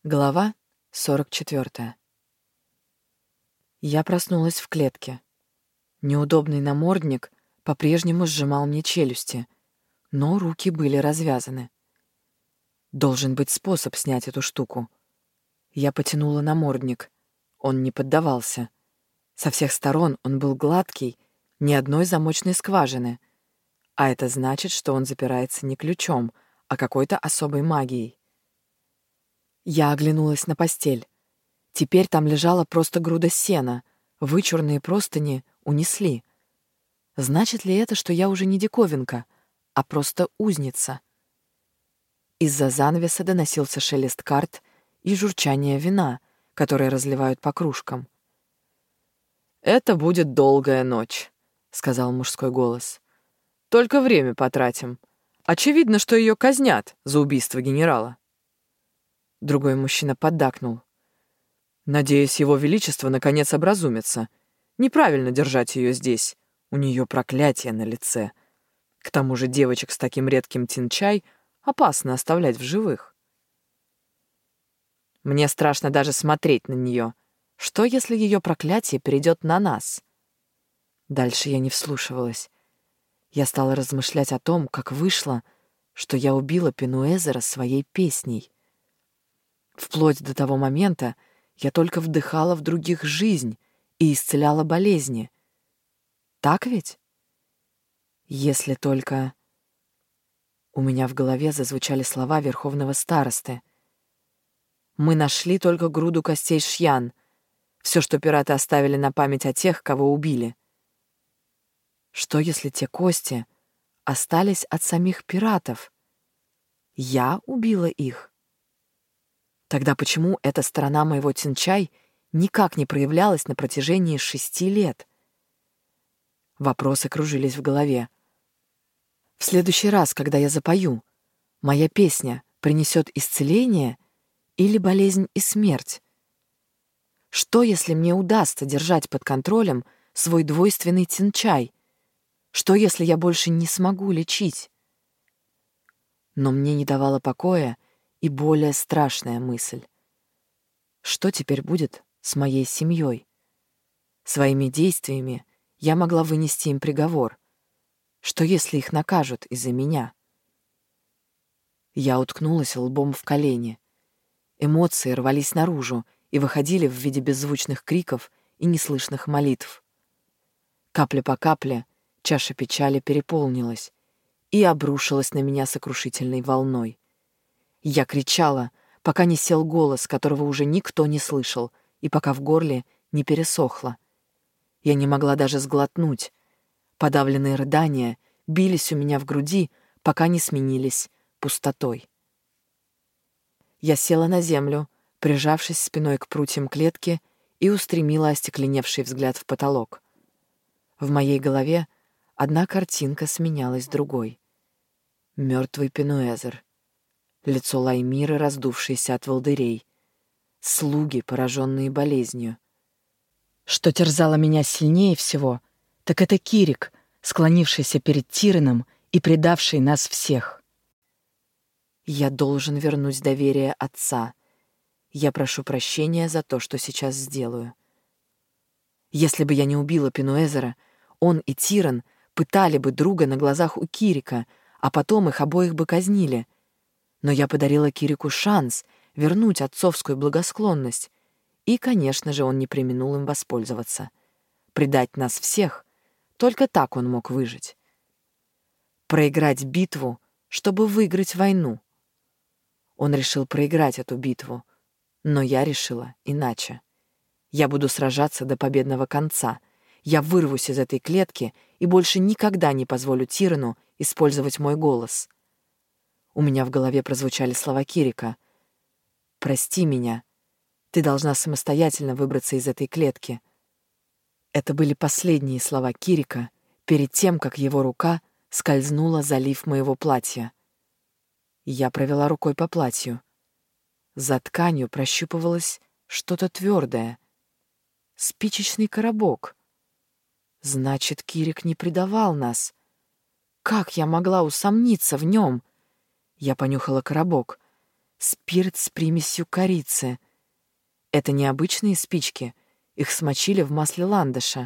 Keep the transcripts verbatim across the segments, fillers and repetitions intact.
Глава сорок четвёртая. Я проснулась в клетке. Неудобный намордник по-прежнему сжимал мне челюсти, но руки были развязаны. Должен быть способ снять эту штуку. Я потянула намордник. Он не поддавался. Со всех сторон он был гладкий, ни одной замочной скважины. А это значит, что он запирается не ключом, а какой-то особой магией. Я оглянулась на постель. Теперь там лежала просто груда сена, вычурные простыни унесли. Значит ли это, что я уже не диковинка, а просто узница? Из-за занавеса доносился шелест карт и журчание вина, которое разливают по кружкам. «Это будет долгая ночь», — сказал мужской голос. «Только время потратим. Очевидно, что ее казнят за убийство генерала». Другой мужчина поддакнул. «Надеюсь, его величество наконец образумится. Неправильно держать ее здесь. У нее проклятие на лице. К тому же девочек с таким редким тинчай опасно оставлять в живых. Мне страшно даже смотреть на нее. Что, если ее проклятие перейдет на нас?» Дальше я не вслушивалась. Я стала размышлять о том, как вышло, что я убила Пенуэзера своей песней. Вплоть до того момента я только вдыхала в других жизнь и исцеляла болезни. Так ведь? Если только... У меня в голове зазвучали слова верховного старосты. «Мы нашли только груду костей Шьян, все, что пираты оставили на память о тех, кого убили». Что, если те кости остались от самих пиратов? Я убила их? Тогда почему эта сторона моего тинчай никак не проявлялась на протяжении шести лет? Вопросы кружились в голове. В следующий раз, когда я запою, моя песня принесет исцеление или болезнь и смерть? Что, если мне удастся держать под контролем свой двойственный тинчай? Что, если я больше не смогу лечить? Но мне не давала покоя и более страшная мысль. Что теперь будет с моей семьей? Своими действиями я могла вынести им приговор. Что, если их накажут из-за меня? Я уткнулась лбом в колени. Эмоции рвались наружу и выходили в виде беззвучных криков и неслышных молитв. Капля по капле чаша печали переполнилась и обрушилась на меня сокрушительной волной. Я кричала, пока не сел голос, которого уже никто не слышал, и пока в горле не пересохло. Я не могла даже сглотнуть. Подавленные рыдания бились у меня в груди, пока не сменились пустотой. Я села на землю, прижавшись спиной к прутьям клетки, и устремила остекленевший взгляд в потолок. В моей голове одна картинка сменялась другой. Мертвый Пенуэзер. Лицо Лаймиры, раздувшееся от волдырей. Слуги, пораженные болезнью. Что терзало меня сильнее всего, так это Кирик, склонившийся перед Тираном и предавший нас всех. Я должен вернуть доверие отца. Я прошу прощения за то, что сейчас сделаю. Если бы я не убила Пенуэзера, он и Тиран пытали бы друга на глазах у Кирика, а потом их обоих бы казнили. Но я подарила Кирику шанс вернуть отцовскую благосклонность, и, конечно же, он не преминул им воспользоваться. Предать нас всех — только так он мог выжить. Проиграть битву, чтобы выиграть войну. Он решил проиграть эту битву, но я решила иначе. Я буду сражаться до победного конца. Я вырвусь из этой клетки и больше никогда не позволю Тирану использовать мой голос. У меня в голове прозвучали слова Кирика. «Прости меня. Ты должна самостоятельно выбраться из этой клетки». Это были последние слова Кирика перед тем, как его рука скользнула за лиф моего платья. Я провела рукой по платью. За тканью прощупывалось что-то твердое. Спичечный коробок. Значит, Кирик не предавал нас. Как я могла усомниться в нем? Я понюхала коробок. Спирт с примесью корицы. Это необычные спички. Их смочили в масле ландыша.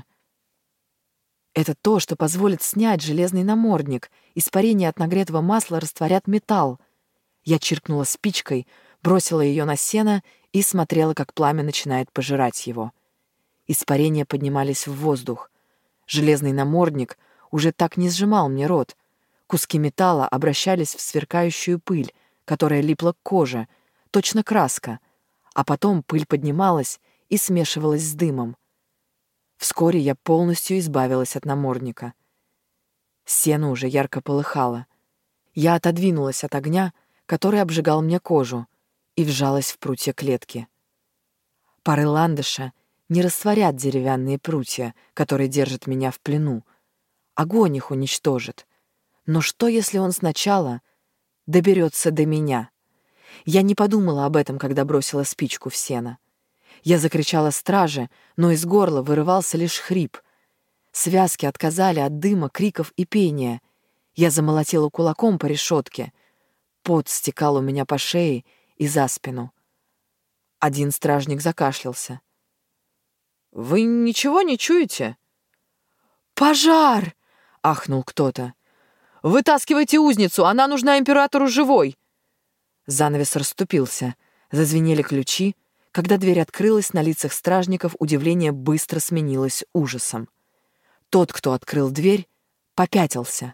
Это то, что позволит снять железный намордник. Испарения от нагретого масла растворят металл. Я чиркнула спичкой, бросила ее на сено и смотрела, как пламя начинает пожирать его. Испарения поднимались в воздух. Железный намордник уже так не сжимал мне рот. Куски металла обращались в сверкающую пыль, которая липла к коже, точно краска, а потом пыль поднималась и смешивалась с дымом. Вскоре я полностью избавилась от намордника. Сено уже ярко полыхало. Я отодвинулась от огня, который обжигал мне кожу, и вжалась в прутья клетки. Пары ландыша не растворят деревянные прутья, которые держат меня в плену. Огонь их уничтожит. Но что, если он сначала доберется до меня? Я не подумала об этом, когда бросила спичку в сено. Я закричала страже, но из горла вырывался лишь хрип. Связки отказали от дыма, криков и пения. Я замолотила кулаком по решетке. Пот стекал у меня по шее и за спину. Один стражник закашлялся. «Вы ничего не чуете?» «Пожар!» — ахнул кто-то. «Вытаскивайте узницу, она нужна императору живой!» Занавес расступился, зазвенели ключи. Когда дверь открылась, на лицах стражников удивление быстро сменилось ужасом. Тот, кто открыл дверь, попятился.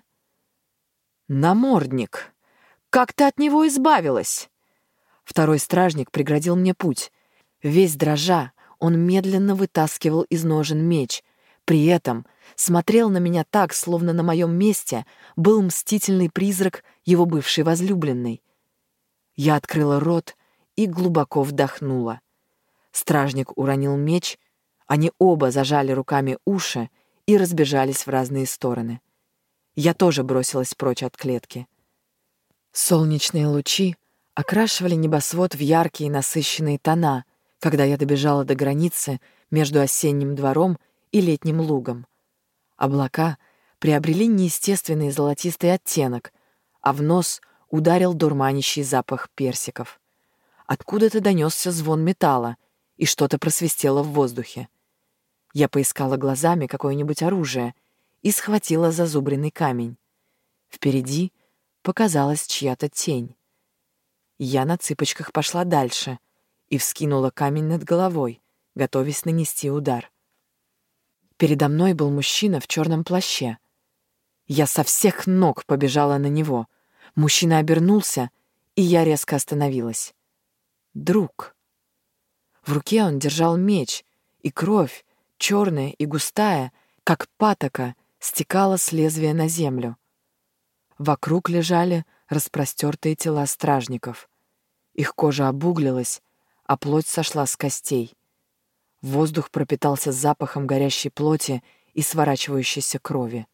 «Намордник! Как ты от него избавилась?» Второй стражник преградил мне путь. Весь дрожа, он медленно вытаскивал из ножен меч. При этом смотрел на меня так, словно на моем месте был мстительный призрак его бывшей возлюбленной. Я открыла рот и глубоко вдохнула. Стражник уронил меч, они оба зажали руками уши и разбежались в разные стороны. Я тоже бросилась прочь от клетки. Солнечные лучи окрашивали небосвод в яркие насыщенные тона, когда я добежала до границы между осенним двором и летним лугом. Облака приобрели неестественный золотистый оттенок, а в нос ударил дурманящий запах персиков. Откуда-то донесся звон металла, и что-то просвистело в воздухе. Я поискала глазами какое-нибудь оружие и схватила зазубренный камень. Впереди показалась чья-то тень. Я на цыпочках пошла дальше и вскинула камень над головой, готовясь нанести удар. Передо мной был мужчина в черном плаще. Я со всех ног побежала на него. Мужчина обернулся, и я резко остановилась. Друг. В руке он держал меч, и кровь, черная и густая, как патока, стекала с лезвия на землю. Вокруг лежали распростертые тела стражников. Их кожа обуглилась, а плоть сошла с костей. Воздух пропитался запахом горящей плоти и сворачивающейся крови.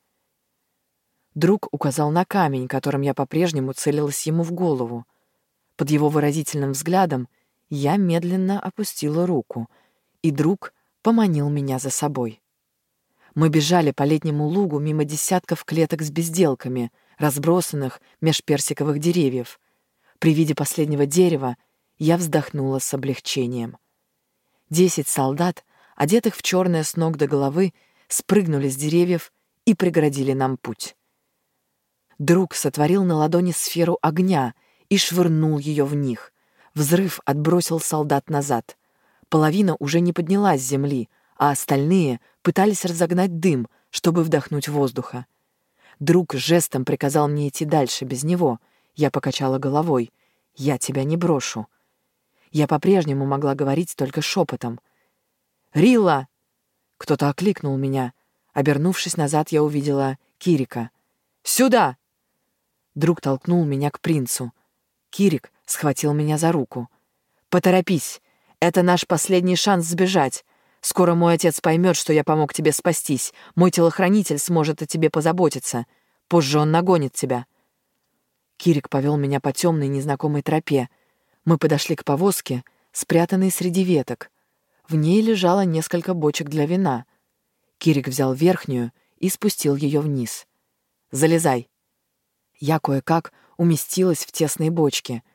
Друг указал на камень, которым я по-прежнему целилась ему в голову. Под его выразительным взглядом я медленно опустила руку, и друг поманил меня за собой. Мы бежали по летнему лугу мимо десятков клеток с безделками, разбросанных меж персиковых деревьев. При виде последнего дерева я вздохнула с облегчением. Десять солдат, одетых в черное с ног до головы, спрыгнули с деревьев и преградили нам путь. Друг сотворил на ладони сферу огня и швырнул ее в них. Взрыв отбросил солдат назад. Половина уже не поднялась с земли, а остальные пытались разогнать дым, чтобы вдохнуть воздуха. Друг жестом приказал мне идти дальше без него. Я покачала головой. «Я тебя не брошу». Я по-прежнему могла говорить только шепотом. «Рилла!» Кто-то окликнул меня. Обернувшись назад, я увидела Кирика. «Сюда!» Друг толкнул меня к принцу. Кирик схватил меня за руку. «Поторопись! Это наш последний шанс сбежать. Скоро мой отец поймет, что я помог тебе спастись. Мой телохранитель сможет о тебе позаботиться. Позже он нагонит тебя». Кирик повел меня по темной незнакомой тропе. Мы подошли к повозке, спрятанной среди веток. В ней лежало несколько бочек для вина. Кирик взял верхнюю и спустил ее вниз. «Залезай». Я кое-как уместилась в тесной бочке.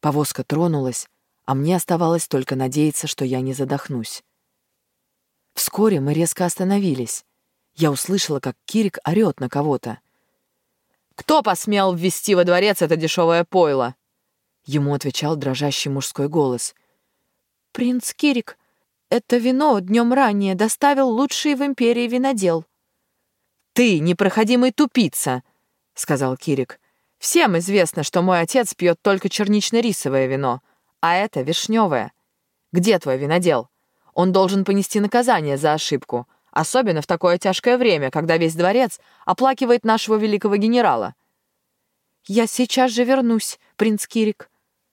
Повозка тронулась, а мне оставалось только надеяться, что я не задохнусь. Вскоре мы резко остановились. Я услышала, как Кирик орёт на кого-то. «Кто посмел ввести во дворец это дешевое пойло?» Ему отвечал дрожащий мужской голос. «Принц Кирик, это вино днем ранее доставил лучший в империи винодел». «Ты непроходимый тупица!» — сказал Кирик. «Всем известно, что мой отец пьет только чернично-рисовое вино, а это вишневое. Где твой винодел? Он должен понести наказание за ошибку, особенно в такое тяжкое время, когда весь дворец оплакивает нашего великого генерала». «Я сейчас же вернусь, принц Кирик».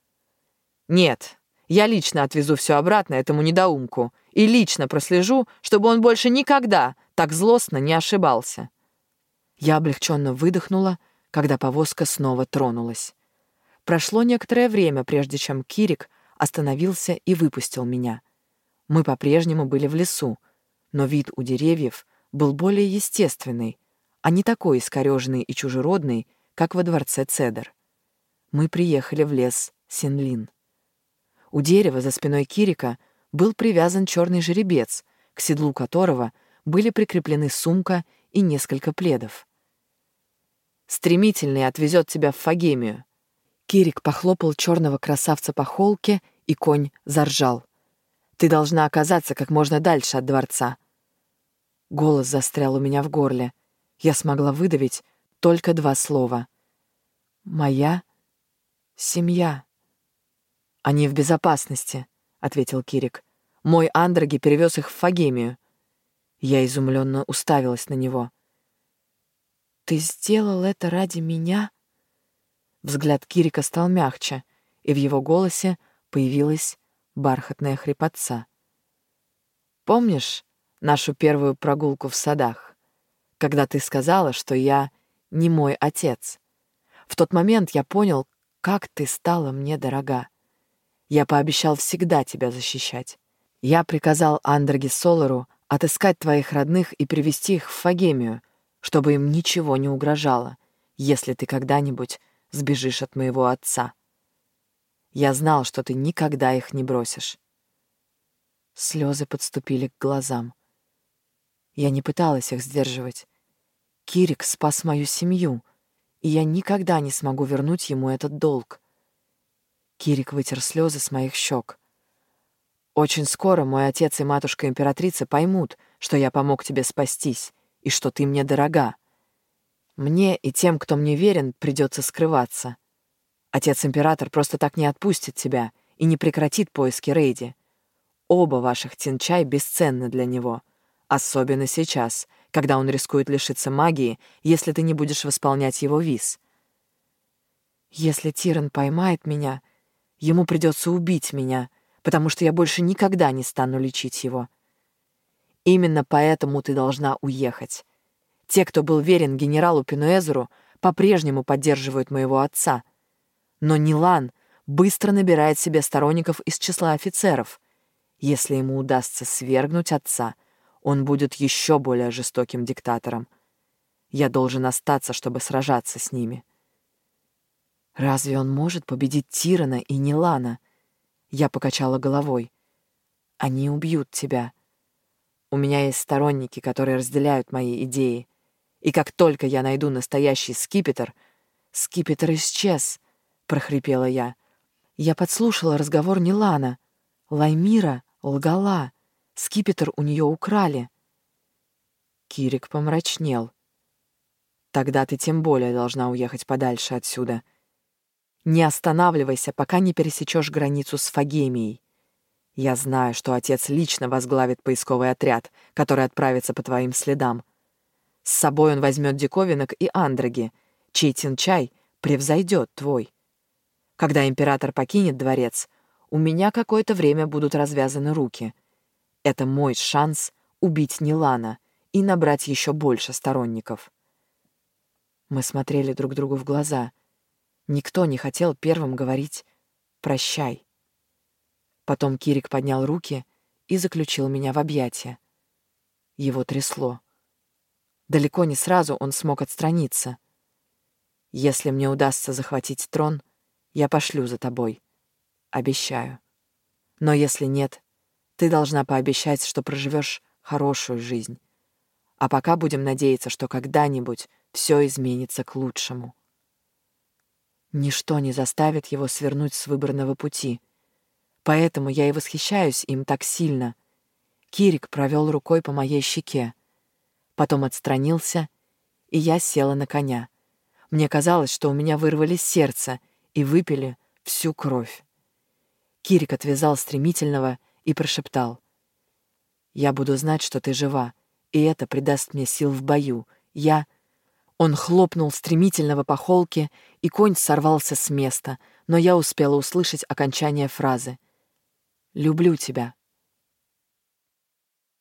«Нет, я лично отвезу все обратно этому недоумку и лично прослежу, чтобы он больше никогда так злостно не ошибался». Я облегченно выдохнула, когда повозка снова тронулась. Прошло некоторое время, прежде чем Кирик остановился и выпустил меня. Мы по-прежнему были в лесу, но вид у деревьев был более естественный, а не такой искорёженный и чужеродный, как во дворце Цедр. Мы приехали в лес Сенлин. У дерева за спиной Кирика был привязан черный жеребец, к седлу которого были прикреплены сумка и несколько пледов. «Стремительный отвезет тебя в Фагемию». Кирик похлопал черного красавца по холке, и конь заржал. «Ты должна оказаться как можно дальше от дворца». Голос застрял у меня в горле. Я смогла выдавить только два слова. «Моя семья». «Они в безопасности», — ответил Кирик. «Мой Андраги перевез их в Фагемию». Я изумленно уставилась на него. «Ты сделал это ради меня?» Взгляд Кирика стал мягче, и в его голосе появилась бархатная хрипотца. «Помнишь нашу первую прогулку в садах, когда ты сказала, что я не мой отец? В тот момент я понял, как ты стала мне дорога. Я пообещал всегда тебя защищать. Я приказал Андраги Солару отыскать твоих родных и привести их в Фагемию, чтобы им ничего не угрожало, если ты когда-нибудь сбежишь от моего отца. Я знал, что ты никогда их не бросишь». Слезы подступили к глазам. Я не пыталась их сдерживать. Кирик спас мою семью, и я никогда не смогу вернуть ему этот долг. Кирик вытер слезы с моих щек. «Очень скоро мой отец и матушка-императрица поймут, что я помог тебе спастись, и что ты мне дорога. Мне и тем, кто мне верен, придется скрываться. Отец-император просто так не отпустит тебя и не прекратит поиски Рейди. Оба ваших Тинчай бесценны для него, особенно сейчас, когда он рискует лишиться магии, если ты не будешь восполнять его виз. Если Тиран поймает меня, ему придется убить меня, потому что я больше никогда не стану лечить его. Именно поэтому ты должна уехать. Те, кто был верен генералу Пинуэзеру, по-прежнему поддерживают моего отца. Но Нилан быстро набирает себе сторонников из числа офицеров. Если ему удастся свергнуть отца, он будет еще более жестоким диктатором. Я должен остаться, чтобы сражаться с ними». «Разве он может победить Тирана и Нилана?» Я покачала головой. «Они убьют тебя. У меня есть сторонники, которые разделяют мои идеи. И как только я найду настоящий скипетр...» «Скипетр исчез», — прохрипела я. Я подслушала разговор Нилана. Лаймира лгала. Скипетр у нее украли. Кирик помрачнел. «Тогда ты тем более должна уехать подальше отсюда. Не останавливайся, пока не пересечешь границу с Фагемией. Я знаю, что отец лично возглавит поисковый отряд, который отправится по твоим следам. С собой он возьмет диковинок и андраги, чей Тинчай превзойдет твой. Когда император покинет дворец, у меня какое-то время будут развязаны руки. Это мой шанс убить Нилана и набрать еще больше сторонников». Мы смотрели друг другу в глаза. Никто не хотел первым говорить «прощай». Потом Кирик поднял руки и заключил меня в объятия. Его трясло. Далеко не сразу он смог отстраниться. «Если мне удастся захватить трон, я пошлю за тобой», Обещаю. Но если нет, ты должна пообещать, что проживешь хорошую жизнь. А пока будем надеяться, что когда-нибудь все изменится к лучшему. Ничто не заставит его свернуть с выбранного пути. Поэтому я и восхищаюсь им так сильно. Кирик провел рукой по моей щеке. Потом отстранился, и я села на коня. Мне казалось, что у меня вырвали сердце и выпили всю кровь. Кирик отвязал стремительного и прошептал: «Я буду знать, что ты жива, и это придаст мне сил в бою. Я...» Он хлопнул стремительного по холке, и конь сорвался с места, но я успела услышать окончание фразы. «Люблю тебя».